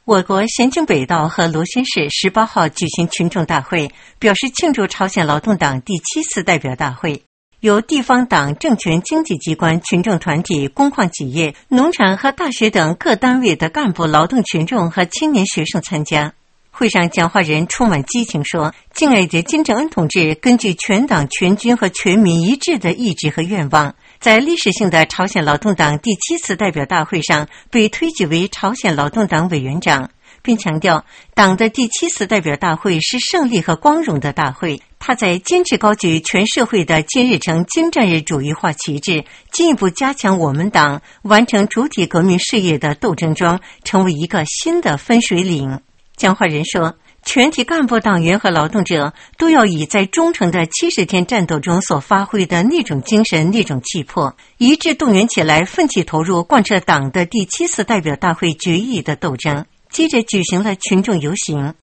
我国咸津北道和罗新市18号举行群众大会，表示庆祝朝鲜劳动党第7次代表大会，由地方党、政权、经济机关、群众团体、工矿企业、农场和大学等各单位的干部、劳动群众和青年学生参加。会上讲话人充满激情说，敬爱的金正恩同志根据全党全军和全民一致的意志和愿望，在历史性的朝鲜劳动党第7次代表大会上被推举为朝鲜劳动党委员长，并强调党的第7次代表大会是胜利和光荣的大会。他在坚持高举全社会的金日成金战日主义化旗帜，进一步加强我们党完成主体革命事业的斗争中，成为一个新的分水岭。讲话人说，全体干部、党员和劳动者都要以在忠诚的70天战斗中所发挥的那种精神、那种气魄，一致动员起来，奋起投入贯彻党的第7次代表大会决议的斗争。接着举行了群众游行。